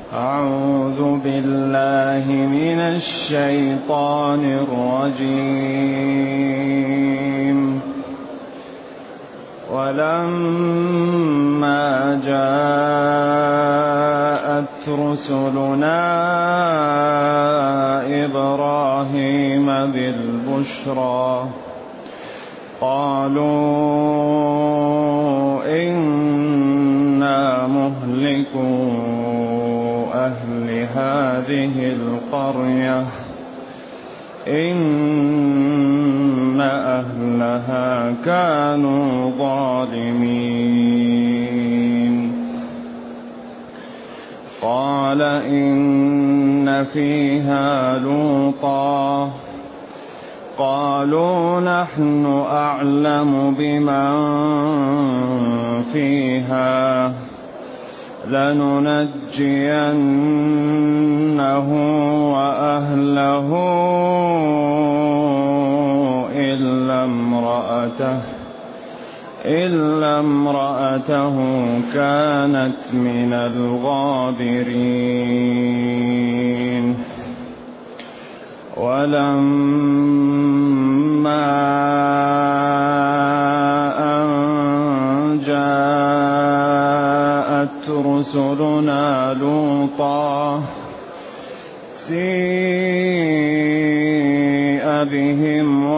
أعوذ بالله من الشيطان الرجيم. ولما جاءت رسلنا إبراهيم بالبشرى قالوا إنا مهلكو أهل هذه القرية إن أهلها كانوا ظالمين. قال إن فيها لوطا قالوا نحن أعلم بمن فيها لننجينه وأهله إلا امرأته كانت من الغابرين. ولما أن جاءت رسلنا لوطا سيء بهم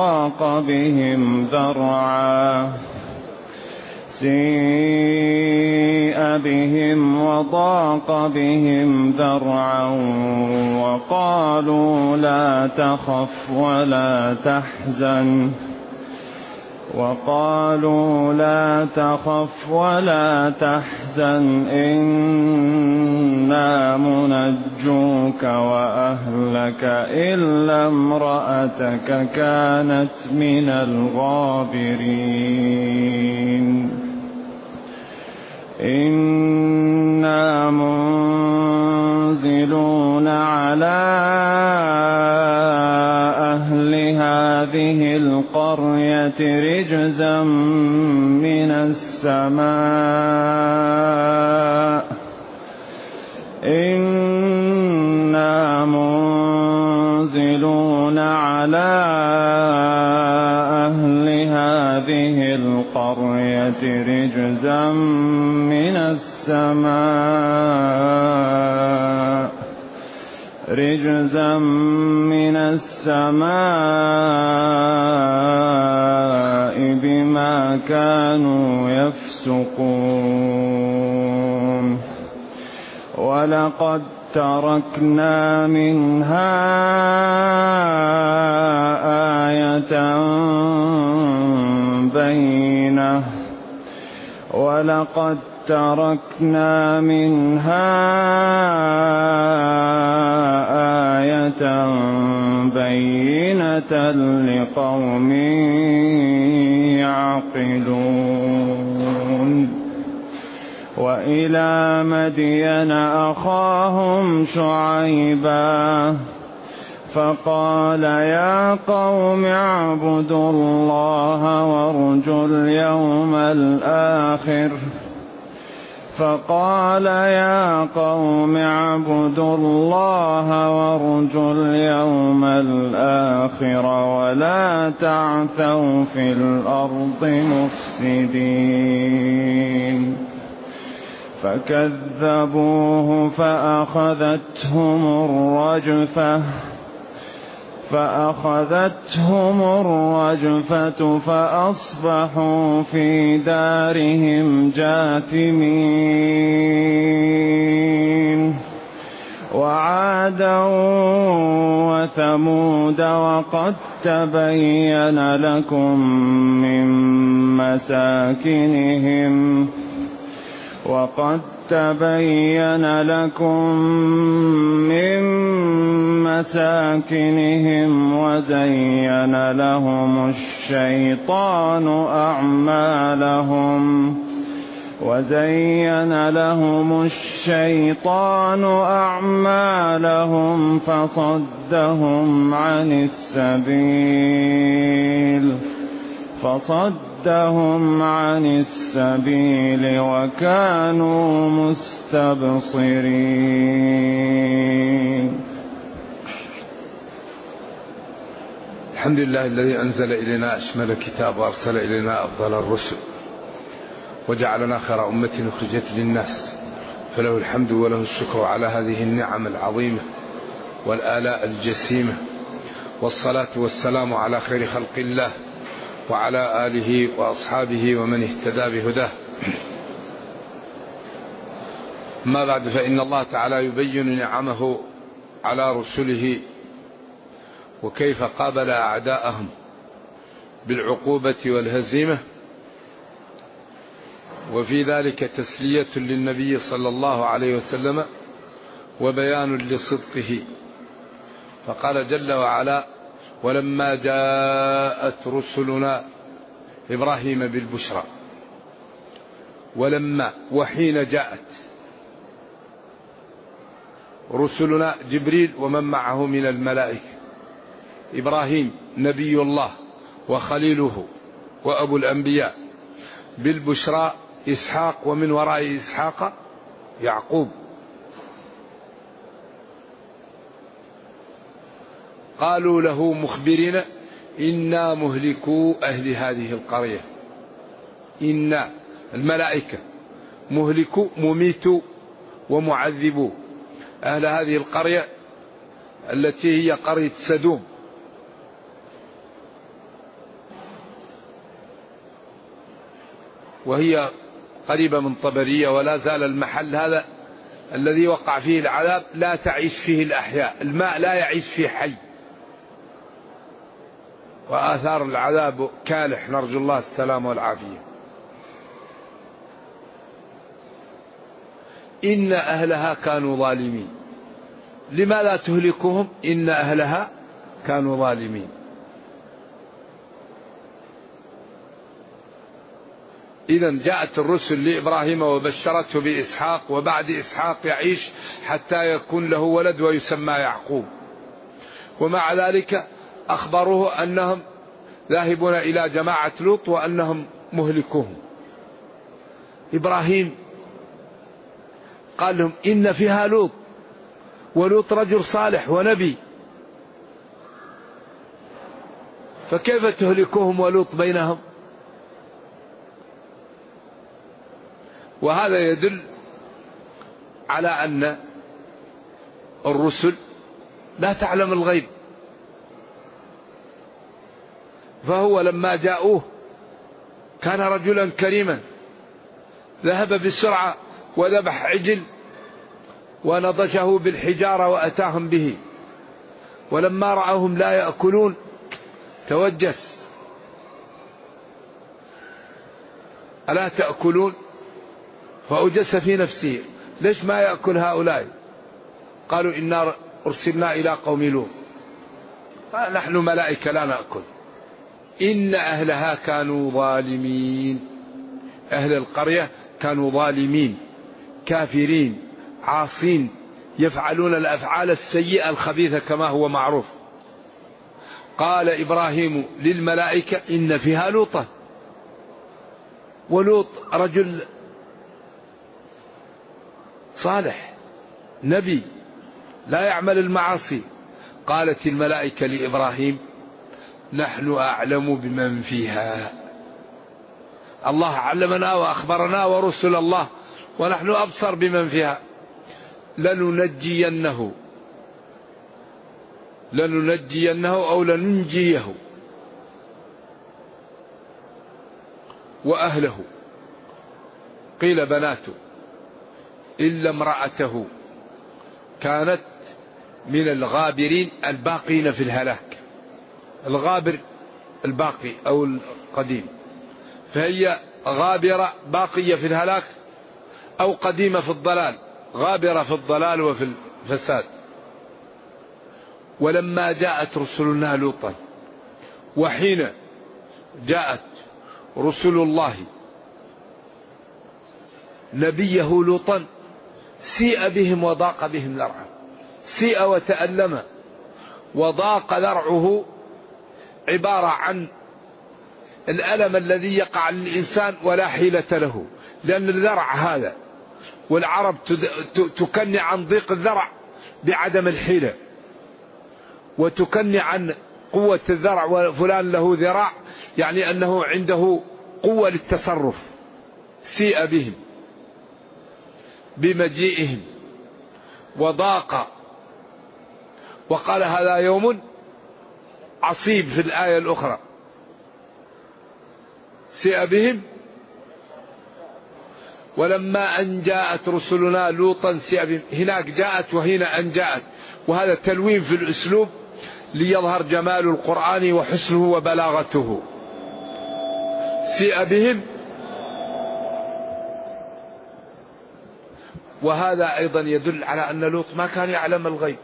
وضاق بهم ذرعا وقالوا لا تخف ولا تحزن إنا منجوك وأهلك إلا امرأتك كانت من الغابرين. إنا منزلون على أهل هذه القرية رجزا من السماء إنا منزلون على أهل هذه القرية رجزا من السماء بما كانوا يفسقون. ولقد تركنا منها آية بينة لقوم يعقلون. وإلى مدين أخاهم شعيبا فقال يا قوم اعبدوا الله وارجوا اليوم الآخر ولا تعثوا في الأرض مفسدين. فكذبوه فأخذتهم الرجفة فأصبحوا في دارهم جاثمين. وعادا وثمود وقد تبين لكم من مساكنهم وزين لهم الشيطان أعمالهم فصدهم وصدهم عن السبيل وكانوا مستبصرين. الحمد لله الذي أنزل إلينا أشمل الكتاب وأرسل إلينا أفضل الرسل وجعلنا خير أمة أخرجت للناس، فله الحمد وله الشكر على هذه النعم العظيمة والآلاء الجسيمة، والصلاة والسلام على خير خلق الله وعلى آله وأصحابه ومن اهتدى بهداه. ما بعد، فإن الله تعالى يبين نعمه على رسله وكيف قابل أعداءهم بالعقوبة والهزيمة، وفي ذلك تسلية للنبي صلى الله عليه وسلم وبيان لصدقه. فقال جل وعلا: ولما جاءت رسلنا إبراهيم بالبشرى. ولما وحين جاءت رسلنا جبريل ومن معه من الملائكة، إبراهيم نبي الله وخليله وأبو الأنبياء، بالبشرى إسحاق، ومن وراء إسحاق يعقوب. قالوا له مخبرين: إنا مهلكو أهل هذه القرية. إنا الملائكة مهلكو مميتو ومعذبو أهل هذه القرية التي هي قرية سدوم. وهي قريبة من طبرية، ولا زال المحل هذا الذي وقع فيه العذاب لا تعيش فيه الأحياء، الماء لا يعيش فيه حي، وآثار العذاب كالح، نرجو الله السلام والعافية. إن أهلها كانوا ظالمين. لماذا تهلكهم؟ إن أهلها كانوا ظالمين. إذن جاءت الرسل لإبراهيم وبشرته بإسحاق، وبعد إسحاق يعيش حتى يكون له ولد ويسمى يعقوب. ومع ذلك أخبروه أنهم ذاهبون إلى جماعة لوط وأنهم مهلكوهم. إبراهيم قال لهم: إن فيها لوط، ولوط رجل صالح ونبي، فكيف تهلكوهم ولوط بينهم؟ وهذا يدل على أن الرسل لا تعلم الغيب. فهو لما جاءوه كان رجلا كريما، ذهب بسرعة وذبح عجل ونضجه بالحجارة وأتاهم به. ولما رأوهم لا يأكلون توجس: ألا تأكلون؟ فأوجس في نفسه: ليش ما يأكل هؤلاء؟ قالوا: إنا أرسلنا إلى قوم لوط. قال: نحن ملائكة لا نأكل. إن أهلها كانوا ظالمين. أهل القرية كانوا ظالمين كافرين عاصين، يفعلون الأفعال السيئة الخبيثة كما هو معروف. قال إبراهيم للملائكة: إن فيها لوطا. ولوط رجل صالح نبي لا يعمل المعاصي. قالت الملائكة لإبراهيم: نحن أعلم بمن فيها. الله علمنا وأخبرنا ورسل الله، ونحن أبصر بمن فيها. لننجينه أو لننجيه وأهله، قيل بناته، إلا امرأته كانت من الغابرين الباقين في الهلاك. الغابر الباقي أو القديم، فهي غابرة باقية في الهلاك، أو قديمة في الضلال، غابرة في الضلال وفي الفساد. ولما جاءت رسلنا لوطا، وحين جاءت رسل الله نبيه لوطا، سيء بهم وضاق بهم ذرعا. سيء وتألم، وضاق ذرعه عبارة عن الألم الذي يقع للإنسان ولا حيلة له، لأن الذرع هذا، والعرب تكني عن ضيق الذرع بعدم الحيلة، وتكني عن قوة الذرع وفلان له ذراع، يعني أنه عنده قوة للتصرف. سيء بهم بمجيئهم وضاق، وقال هذا يوم عصيب في الآية الأخرى. سيء بهم ولما أن جاءت رسلنا لوطا سيء بهم. هناك جاءت وهنا أن جاءت، وهذا تلوين في الأسلوب ليظهر جمال القرآن وحسنه وبلاغته. سيء بهم، وهذا أيضا يدل على أن لوط ما كان يعلم الغيب.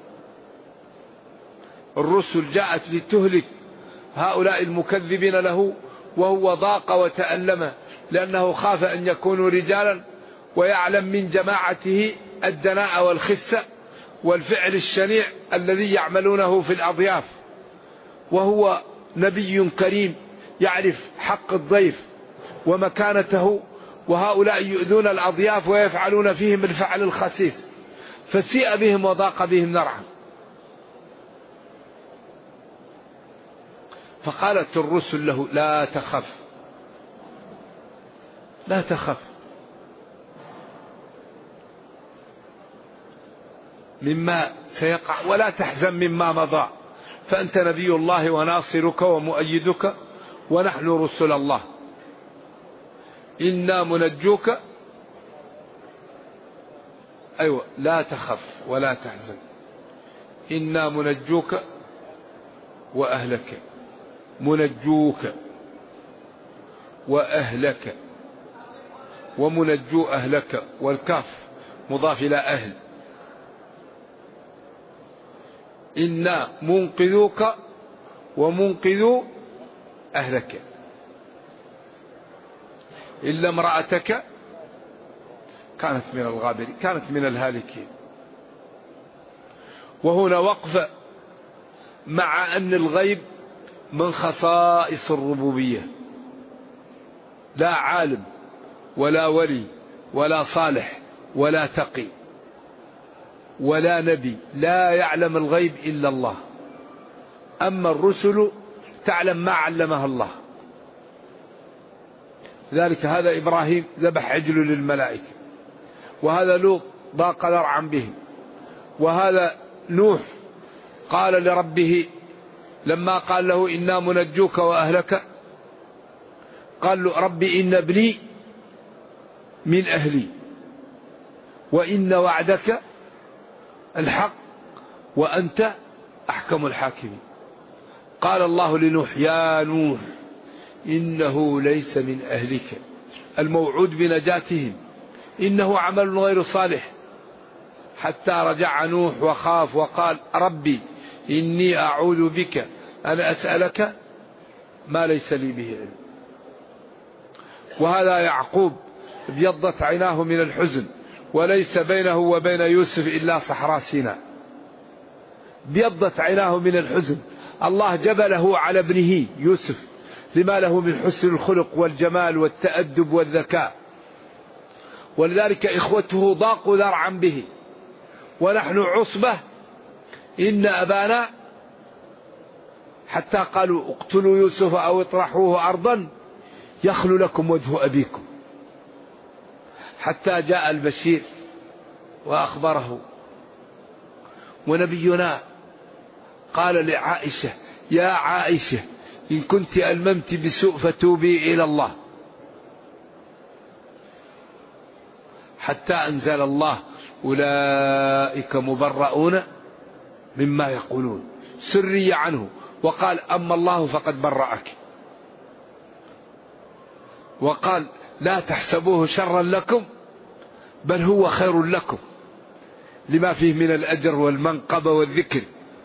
الرسل جاءت لتهلك هؤلاء المكذبين له، وهو ضاق وتألم لأنه خاف أن يكونوا رجالا، ويعلم من جماعته الدناء والخسة والفعل الشنيع الذي يعملونه في الأضياف، وهو نبي كريم يعرف حق الضيف ومكانته، وهؤلاء يؤذون الأضياف ويفعلون فيهم الفعل الخسيس، فسيء بهم وضاق بهم ذرعا. فقالت الرسل له لا تخف، لا تخف مما سيقع، ولا تحزن مما مضى، فأنت نبي الله وناصرك ومؤيدك، ونحن رسل الله، إنا منجوك. أيوة، لا تخف ولا تحزن، إنا منجوك وأهلك. منجوك وأهلك، ومنجو أهلك، والكاف مضاف إلى أهل. إنا منقذوك ومنقذو أهلك إلا امرأتك كانت من الغابرين، كانت من الهالكين. وهنا وقف مع أن الغيب من خصائص الربوبية، لا عالم ولا ولي ولا صالح ولا تقي ولا نبي لا يعلم الغيب إلا الله. أما الرسل تعلم ما علمها الله. ذلك هذا إبراهيم ذبح عجل للملائكة، وهذا لوط ضاق ذرعا به، وهذا نوح قال لربه لما قال له إنا منجوك وأهلك، قال له ربي إن ابني من أهلي وإن وعدك الحق وأنت أحكم الحاكمين. قال الله لنوح يا نوح إنه ليس من أهلك الموعود بنجاتهم، إنه عمل غير صالح، حتى رجع نوح وخاف وقال ربي إني أعوذ بك أن أسألك ما ليس لي به علم. وهذا يعقوب ابيضت عيناه من الحزن، وليس بينه وبين يوسف إلا صحراء سيناء. ابيضت عيناه من الحزن، الله جبله على ابنه يوسف لما له من حسن الخلق والجمال والتأدب والذكاء، ولذلك إخوته ضاقوا ذرعا به. ونحن عصبة إن أبانا، حتى قالوا اقتلوا يوسف أو اطرحوه أرضا يخل لكم وجه أبيكم، حتى جاء البشير وأخبره. ونبينا قال لعائشة يا عائشة إن كنت ألممت بسوء فتوبي إلى الله، حتى أنزل الله أولئك مبرؤون مما يقولون، سري عنه، وقال أما الله فقد برأك، وقال لا تحسبوه شرا لكم بل هو خير لكم لما فيه من الأجر والمنقبة والذكر.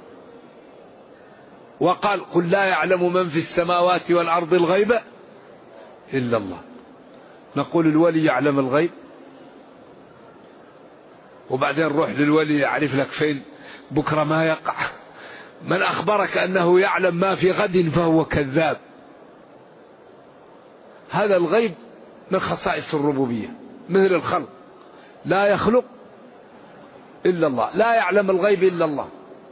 وقال قل لا يعلم من في السماوات والأرض الغيب إلا الله. نقول الولي يعلم الغيب، وبعدين روح للولي يعرف لك فين بكرة ما يقع. من أخبرك أنه يعلم ما في غد فهو كذاب. هذا الغيب من خصائص الربوبية، مثل الخلق، لا يخلق إلا الله، لا يعلم الغيب إلا الله.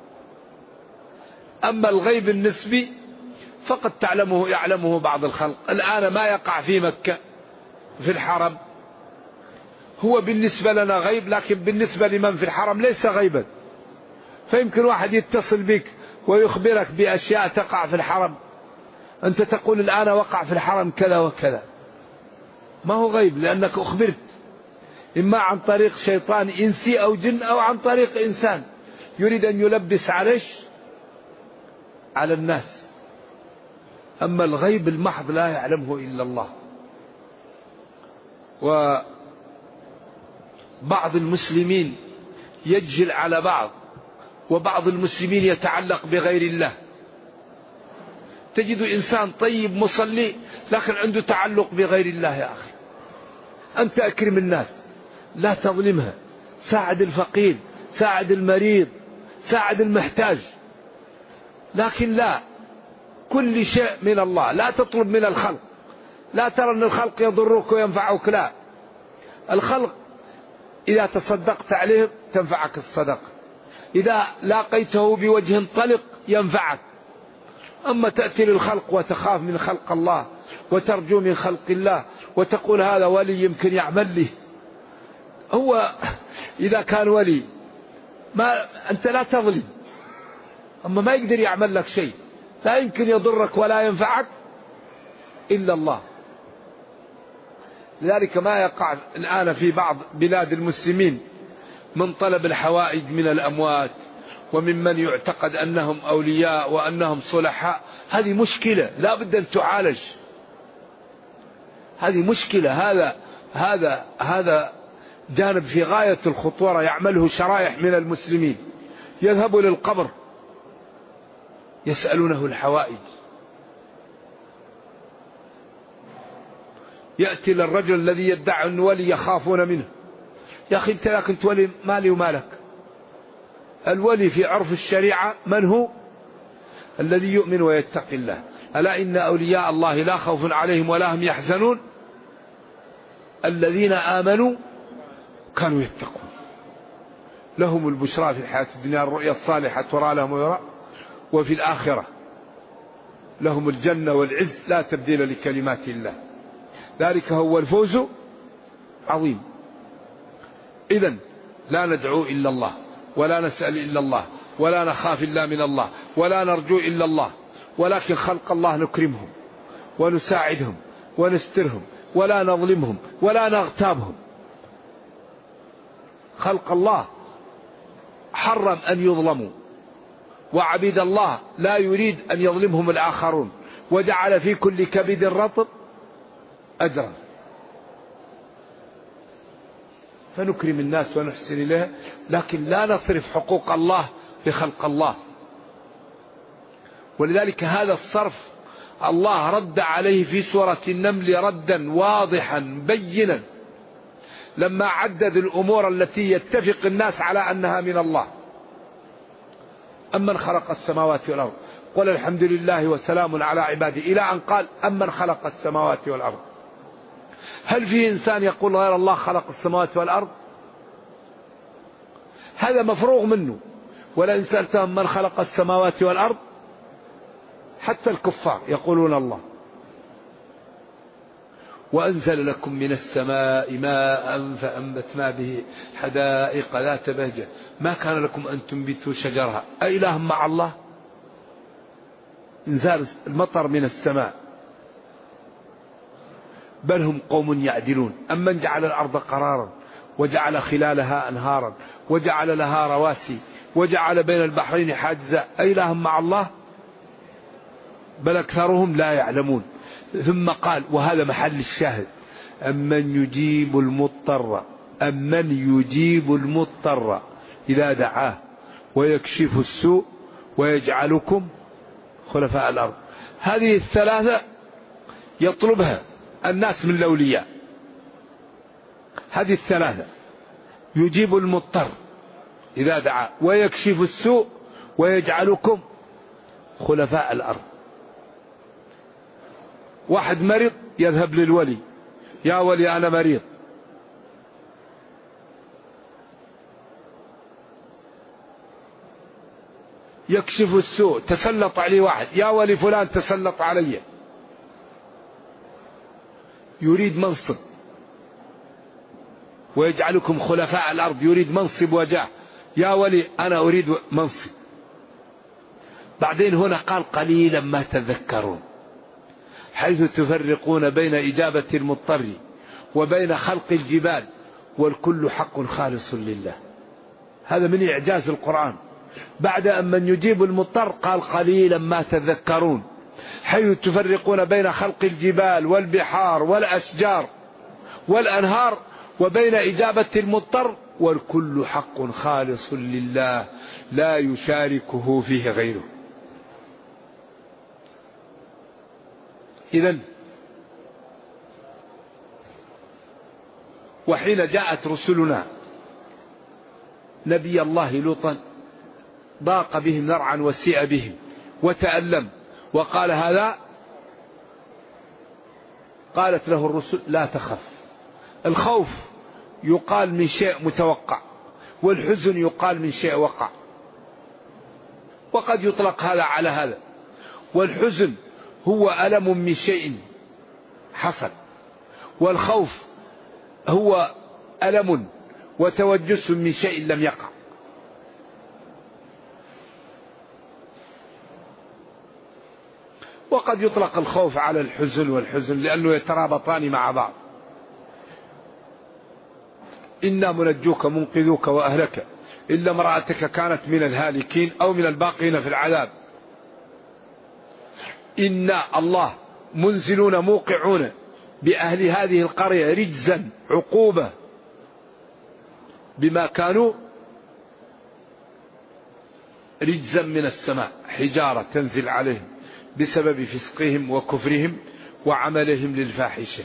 أما الغيب النسبي فقد يعلمه بعض الخلق. الآن ما يقع في مكة في الحرم هو بالنسبة لنا غيب، لكن بالنسبة لمن في الحرم ليس غيبا. فيمكن واحد يتصل بك ويخبرك بأشياء تقع في الحرم، أنت تقول الآن وقع في الحرم كذا وكذا، ما هو غيب لأنك أخبرت، إما عن طريق شيطان إنسي أو جن أو عن طريق إنسان يريد أن يلبس على الناس. أما الغيب المحض لا يعلمه إلا الله. وبعض المسلمين يجهل على بعض، وبعض المسلمين يتعلق بغير الله. تجد إنسان طيب مصلي لكن عنده تعلق بغير الله. يا أخي أنت أكرم الناس، لا تظلمها، ساعد الفقير، ساعد المريض، ساعد المحتاج، لكن لا، كل شيء من الله. لا تطلب من الخلق، لا ترى أن الخلق يضرك وينفعك، لا، الخلق إذا تصدقت عليه تنفعك الصدقة، إذا لاقيته بوجه طلق ينفعك. أما تأتي للخلق وتخاف من خلق الله وترجو من خلق الله وتقول هذا ولي يمكن يعمل لي، هو إذا كان ولي ما أنت لا تظلم، أما ما يقدر يعمل لك شيء، لا يمكن يضرك ولا ينفعك إلا الله. لذلك ما يقع الآن في بعض بلاد المسلمين من طلب الحوائج من الأموات وممن يعتقد أنهم أولياء وأنهم صلحاء. هذه مشكلة لا بد أن تعالج، هذه مشكلة. هذا جانب في غاية الخطورة يعمله شرائح من المسلمين، يذهبوا للقبر يسألونه الحوائج. يأتي للرجل الذي يدعي أنه ولي يخافون منه، يا أخي أنت لا كنت ولي، مالي ومالك. الولي في عرف الشريعة من هو؟ الذي يؤمن ويتقي الله. ألا إن أولياء الله لا خوف عليهم ولا هم يحزنون الذين آمنوا كانوا يتقون، لهم البشرى في الحياة الدنيا، الرؤيا الصالحة ترى لهم ويرى، وفي الآخرة لهم الجنة والعز لا تبديل لكلمات الله، ذلك هو الفوز عظيم. إذن لا ندعو إلا الله، ولا نسأل إلا الله، ولا نخاف إلا من الله، ولا نرجو إلا الله، ولكن خلق الله نكرمهم ونساعدهم ونسترهم ولا نظلمهم ولا نغتابهم. خلق الله حرم أن يظلموا، وعبيد الله لا يريد أن يظلمهم الآخرون، وجعل في كل كبد رطب أجرا. فنكرم الناس ونحسن إليها، لكن لا نصرف حقوق الله لخلق الله. ولذلك هذا الصرف الله رد عليه في سورة النمل ردا واضحا بينا، لما عدد الأمور التي يتفق الناس على أنها من الله. أمن خلق السماوات والأرض قل الحمد لله وسلام على عباده، إلى أن قال أمن خلق السماوات والأرض. هل في إنسان يقول غير الله خلق السماوات والأرض؟ هذا مفروغ منه. ولئن سألتهم من خلق السماوات والأرض، حتى الكفار يقولون الله. وأنزل لكم من السماء ماء فأنبتنا به حدائق ذات بهجة ما كان لكم أن تنبتوا شجرها أإله مع الله؟ إنزال المطر من السماء، بل هم قوم يعدلون. أمن جعل الأرض قرارا وجعل خلالها أنهارا وجعل لها رواسي وجعل بين البحرين حاجزا أإله مع الله؟ بل أكثرهم لا يعلمون. ثم قال، وهذا محل الشاهد، أمن يجيب المضطر إذا دعاه ويكشف السوء ويجعلكم خلفاء الأرض. هذه الثلاثة يطلبها الناس من الأولياء، هذه الثلاثة: يجيب المضطر إذا دعاه ويكشف السوء ويجعلكم خلفاء الأرض. واحد مرض يذهب للولي: يا ولي أنا مريض. يكشف السوء، تسلط عليه واحد: يا ولي فلان تسلط علي. يريد منصب ويجعلكم خلفاء الأرض، يريد منصب وجاه: يا ولي أنا أريد منصب. بعدين هنا قال: قليلا ما تذكرون، حيث تفرقون بين إجابة المضطر وبين خلق الجبال، والكل حق خالص لله. هذا من إعجاز القرآن. بعد أن من يجيب المضطر قال: قليلا ما تذكرون، حيث تفرقون بين خلق الجبال والبحار والأشجار والأنهار وبين إجابة المضطر، والكل حق خالص لله لا يشاركه فيه غيره. إذن وحين جاءت رسلنا نبي الله لوطا ضاق بهم ذرعا وسيء بهم وتألم، وقال: هذا. قالت له الرسل: لا تخف. الخوف يقال من شيء متوقع، والحزن يقال من شيء وقع، وقد يطلق هذا على هذا. والحزن هو ألم من شيء حصل، والخوف هو ألم وتوجس من شيء لم يقع. وقد يطلق الخوف على الحزن والحزن لأنه يترابطان مع بعض. إنا منجوك منقذوك وأهلك إلا امرأتك كانت من الهالكين أو من الباقين في العذاب. إنا الله منزلون موقعون بأهل هذه القرية رجزا، عقوبة بما كانوا، رجزا من السماء، حجارة تنزل عليهم بسبب فسقهم وكفرهم وعملهم للفاحشة.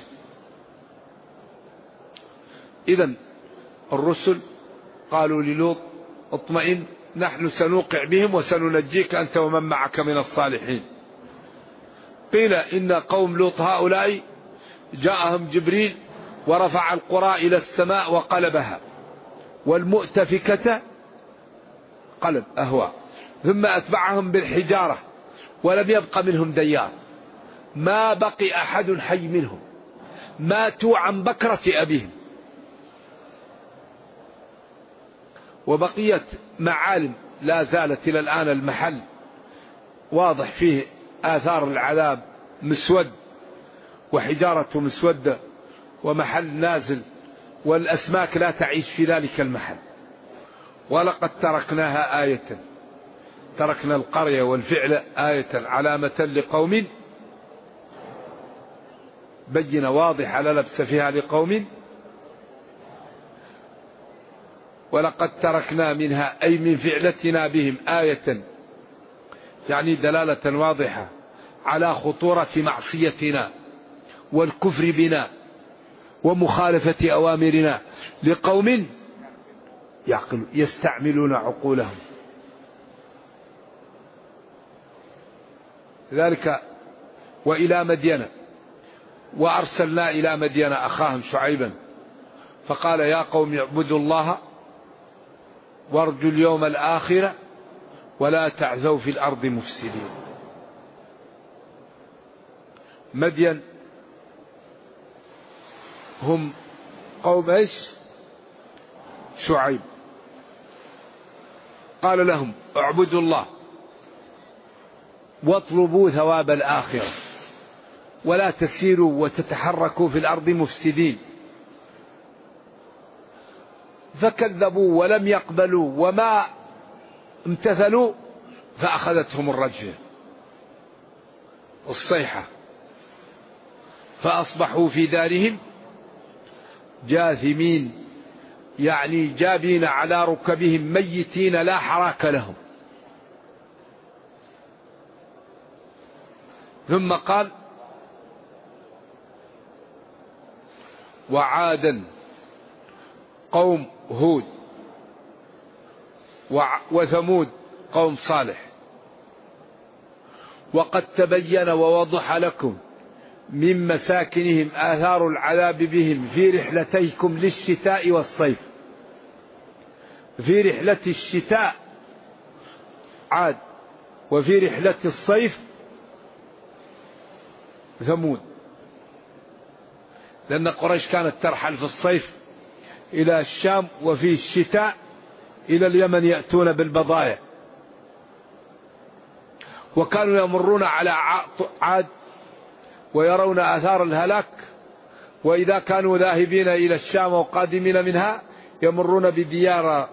إذن الرسل قالوا للوط: اطمئن، نحن سنوقع بهم وسننجيك أنت ومن معك من الصالحين. قيل إن قوم لوط هؤلاء جاءهم جبريل ورفع القرى إلى السماء وقلبها، والمؤتفكة قلب أهواء، ثم أتبعهم بالحجارة ولم يبق منهم ديار، ما بقي أحد حي منهم، ماتوا عن بكرة أبيهم. وبقيت معالم لا زالت إلى الآن المحل واضح فيه آثار العذاب، مسود وحجارة مسودة ومحل نازل، والأسماك لا تعيش في ذلك المحل. ولقد تركناها آية، تركنا القرية والفعل آية علامة لقوم، بينة واضحة لا لبس فيها لقوم. ولقد تركنا منها أي من فعلتنا بهم آية، يعني دلالة واضحة على خطورة معصيتنا والكفر بنا ومخالفة أوامرنا لقوم يعقلون يستعملون عقولهم. ذلك وإلى مدين، وأرسلنا إلى مدين أخاهم شعيبا فقال: يا قوم اعبدوا الله وارجوا اليوم الآخر ولا تعثوا في الأرض مفسدين. مدين هم قوم ايش؟ شعيب. قال لهم: اعبدوا الله واطلبوا ثواب الآخرة ولا تسيروا وتتحركوا في الأرض مفسدين. فكذبوا ولم يقبلوا وما امتثلوا، فأخذتهم الرجفة الصيحة، فأصبحوا في دارهم جاثمين، يعني جابين على ركبهم ميتين لا حراك لهم. ثم قال: وعادا قوم هود وثمود قوم صالح، وقد تبين ووضح لكم من مساكنهم آثار العذاب بهم في رحلتيكم للشتاء والصيف. في رحلة الشتاء عاد، وفي رحلة الصيف ثمود، لأن قريش كانت ترحل في الصيف إلى الشام، وفي الشتاء إلى اليمن يأتون بالبضائع. وكانوا يمرون على عاد ويرون آثار الهلاك، وإذا كانوا ذاهبين إلى الشام وقادمين منها يمرون بديار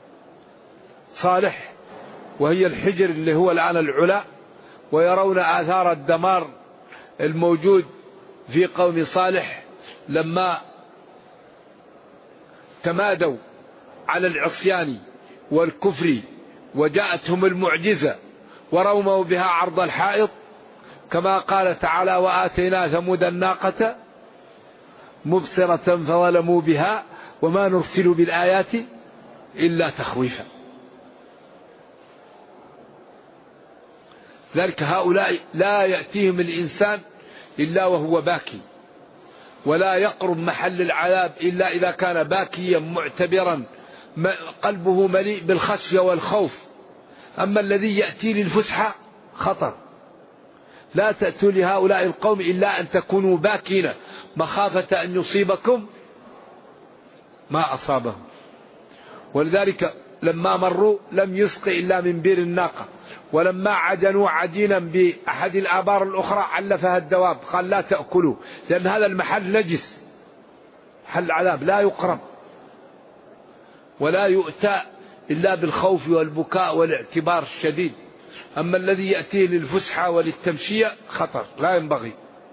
صالح وهي الحجر اللي هو الآن العلا، ويرون آثار الدمار الموجود في قوم صالح لما تمادوا على العصيان والكفر وجاءتهم المعجزة ورموا بها عرض الحائط، كما قال تعالى: وآتينا ثمود الناقة مبصرة فظلموا بها وما نرسل بالآيات إلا تخويفا. ذلك هؤلاء لا يأتيهم الإنسان إلا وهو باكي، ولا يقرب محل العذاب إلا إذا كان باكيا معتبرا قلبه مليء بالخشية والخوف. أما الذي يأتي للفسحة خطر. لا تأتوا لهؤلاء القوم إلا أن تكونوا باكين مخافة أن يصيبكم ما أصابهم. ولذلك لما مروا لم يسق إلا من بير الناقة، ولما عجنوا عجينا بأحد الآبار الأخرى علفها الدواب، قال لا تأكلوا لأن هذا المحل نجس، محل عذاب لا يقرب ولا يؤتى إلا بالخوف والبكاء والاعتبار الشديد. أما الذي يأتيه للفسحة وللتمشية خطر، لا ينبغي.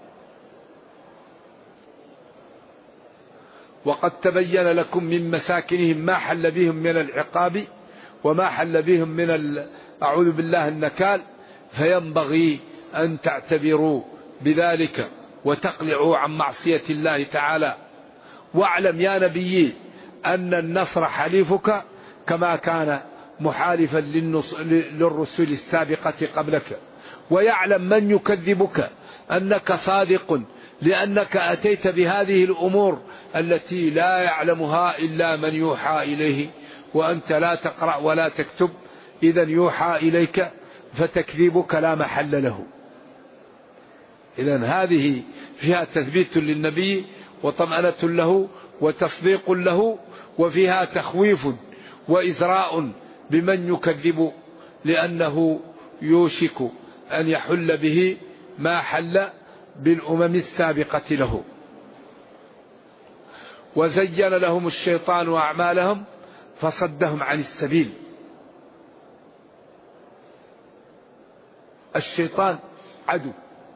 وقد تبين لكم من مساكنهم ما حل بهم من العقاب وما حل بهم من أعوذ بالله النكال، فينبغي أن تعتبروا بذلك وتقلعوا عن معصية الله تعالى. واعلم يا نبي أن النصر حليفك كما كان محالفا للرسل السابقة قبلك، ويعلم من يكذبك أنك صادق، لأنك أتيت بهذه الأمور التي لا يعلمها إلا من يوحى إليه، وأنت لا تقرأ ولا تكتب، إذن يوحى إليك فتكذيبك لا محل له. إذن هذه فيها تثبيت للنبي وطمأنة له وتصديق له، وفيها تخويف وإزراء بمن يكذب، لأنه يوشك أن يحل به ما حل بالأمم السابقة له. وزين لهم الشيطان أعمالهم فصدهم عن السبيل. الشيطان عدو،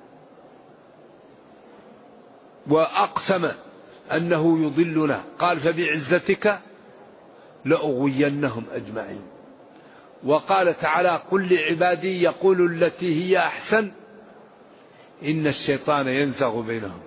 وأقسم أنه يضلنا، قال فبعزتك لأغوينهم أجمعين. وقال تعالى: قل لعبادي يقولوا التي هي أحسن إن الشيطان ينزغ بينهم.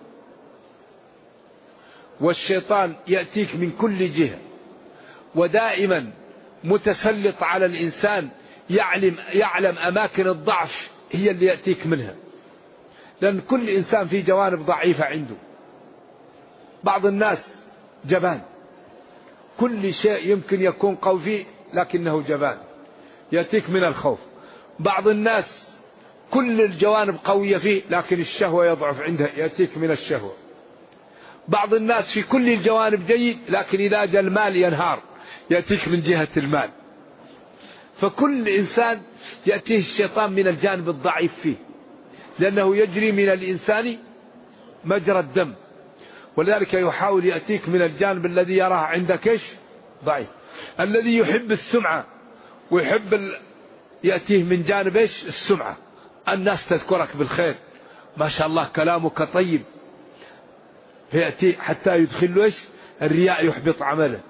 والشيطان يأتيك من كل جهة، ودائما متسلط على الإنسان، يعلم أماكن الضعف هي اللي يأتيك منها، لأن كل إنسان في جوانب ضعيفة عنده. بعض الناس جبان، كل شيء يمكن يكون قوي فيه لكنه جبان، يأتيك من الخوف. بعض الناس كل الجوانب قوية فيه لكن الشهوة يضعف عنده، يأتيك من الشهوة. بعض الناس في كل الجوانب جيد لكن إذا جاء المال ينهار، يأتيك من جهة المال. فكل إنسان يأتيه الشيطان من الجانب الضعيف فيه، لأنه يجري من الإنسان مجرى الدم، ولذلك يحاول يأتيك من الجانب الذي يراه عندك إيش ضعيف. الذي يحب السمعة ويحب يأتيه من جانب إيش السمعة، الناس تذكرك بالخير، ما شاء الله كلامك طيب، فيأتي حتى يدخل إيش الرياء يحبط عمله.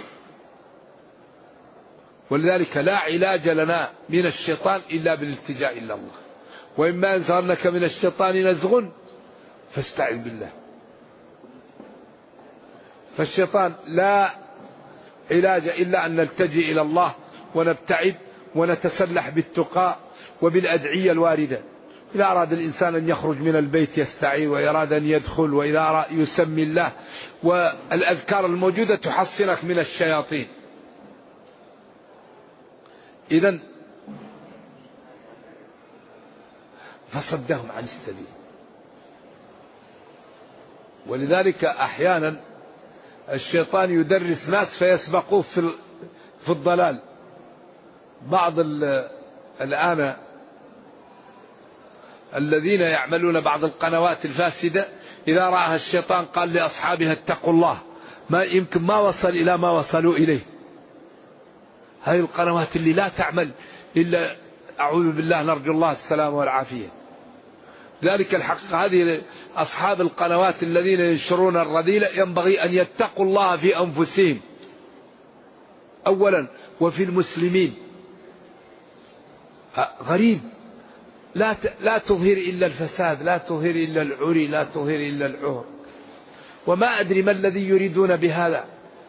ولذلك لا علاج لنا من الشيطان إلا بالالتجاء إلى الله، وإما ينزغنك من الشيطان نزغ فاستعذ بالله. فالشيطان لا علاج إلا أن نلتجئ إلى الله ونبتعد ونتسلح بالتقى وبالأدعية الواردة. إذا أراد الإنسان أن يخرج من البيت يستعين، وإذا أراد أن يدخل، وإذا أراد يسمي الله، والأذكار الموجودة تحصنك من الشياطين. إذن فصدهم عن السبيل. ولذلك أحيانا الشيطان يدرس ناس فيسبقوه في الضلال. بعض الآن الذين يعملون بعض القنوات الفاسدة إذا رأها الشيطان قال لأصحابها اتقوا الله، ما يمكن ما وصل إلى ما وصلوا إليه. هذه القنوات اللي لا تعمل إلا أعوذ بالله نرجو الله السلامة والعافية. ذلك الحقيقة هذه أصحاب القنوات الذين ينشرون الرذيلة ينبغي أن يتقوا الله في أنفسهم أولا وفي المسلمين. غريب، لا تظهر إلا الفساد، لا تظهر إلا العري، لا تظهر إلا العهر. وما أدري ما الذي يريدون بهذا.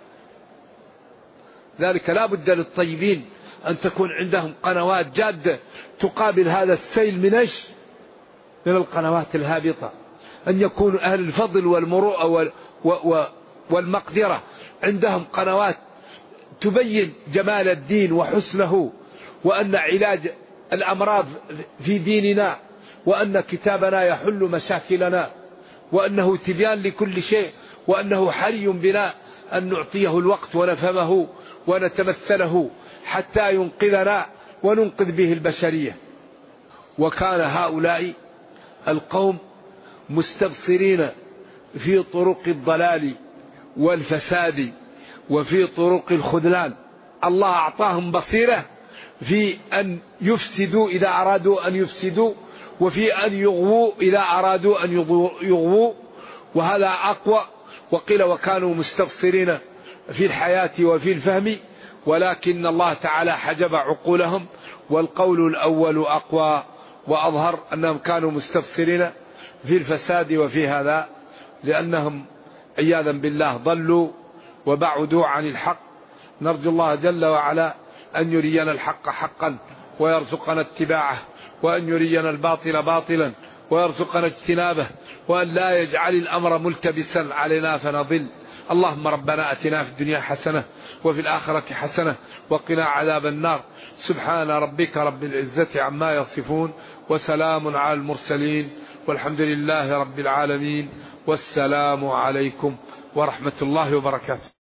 ذلك لا بد للطيبين أن تكون عندهم قنوات جادة تقابل هذا السيل من القنوات الهابطة. أن يكونوا أهل الفضل والمروءة والمقدرة عندهم قنوات تبين جمال الدين وحسنه، وأن علاج الأمراض في ديننا، وأن كتابنا يحل مشاكلنا، وأنه تبيان لكل شيء، وأنه حري بنا أن نعطيه الوقت ونفهمه ونتمثله حتى ينقذنا وننقذ به البشرية. وكان هؤلاء القوم مستبصرين في طرق الضلال والفساد وفي طرق الخذلان. الله أعطاهم بصيرة في أن يفسدوا إذا أرادوا أن يفسدوا، وفي أن يغووا إذا أرادوا أن يغووا، وهذا أقوى. وقيل وكانوا مستبصرين في الحياة وفي الفهم، ولكن الله تعالى حجب عقولهم. والقول الأول أقوى وأظهر، أنهم كانوا مستبصرين في الفساد وفي هذا، لأنهم عياذا بالله ضلوا وبعدوا عن الحق. نرجو الله جل وعلا أن يرينا الحق حقا ويرزقنا اتباعه، وأن يرينا الباطل باطلا ويرزقنا اجتنابه، وأن لا يجعل الأمر ملتبسا علينا فنضل. اللهم ربنا أتنا في الدنيا حسنة وفي الآخرة حسنة وقنا عذاب النار. سبحان ربك رب العزة عما يصفون، وسلام على المرسلين، والحمد لله رب العالمين، والسلام عليكم ورحمة الله وبركاته.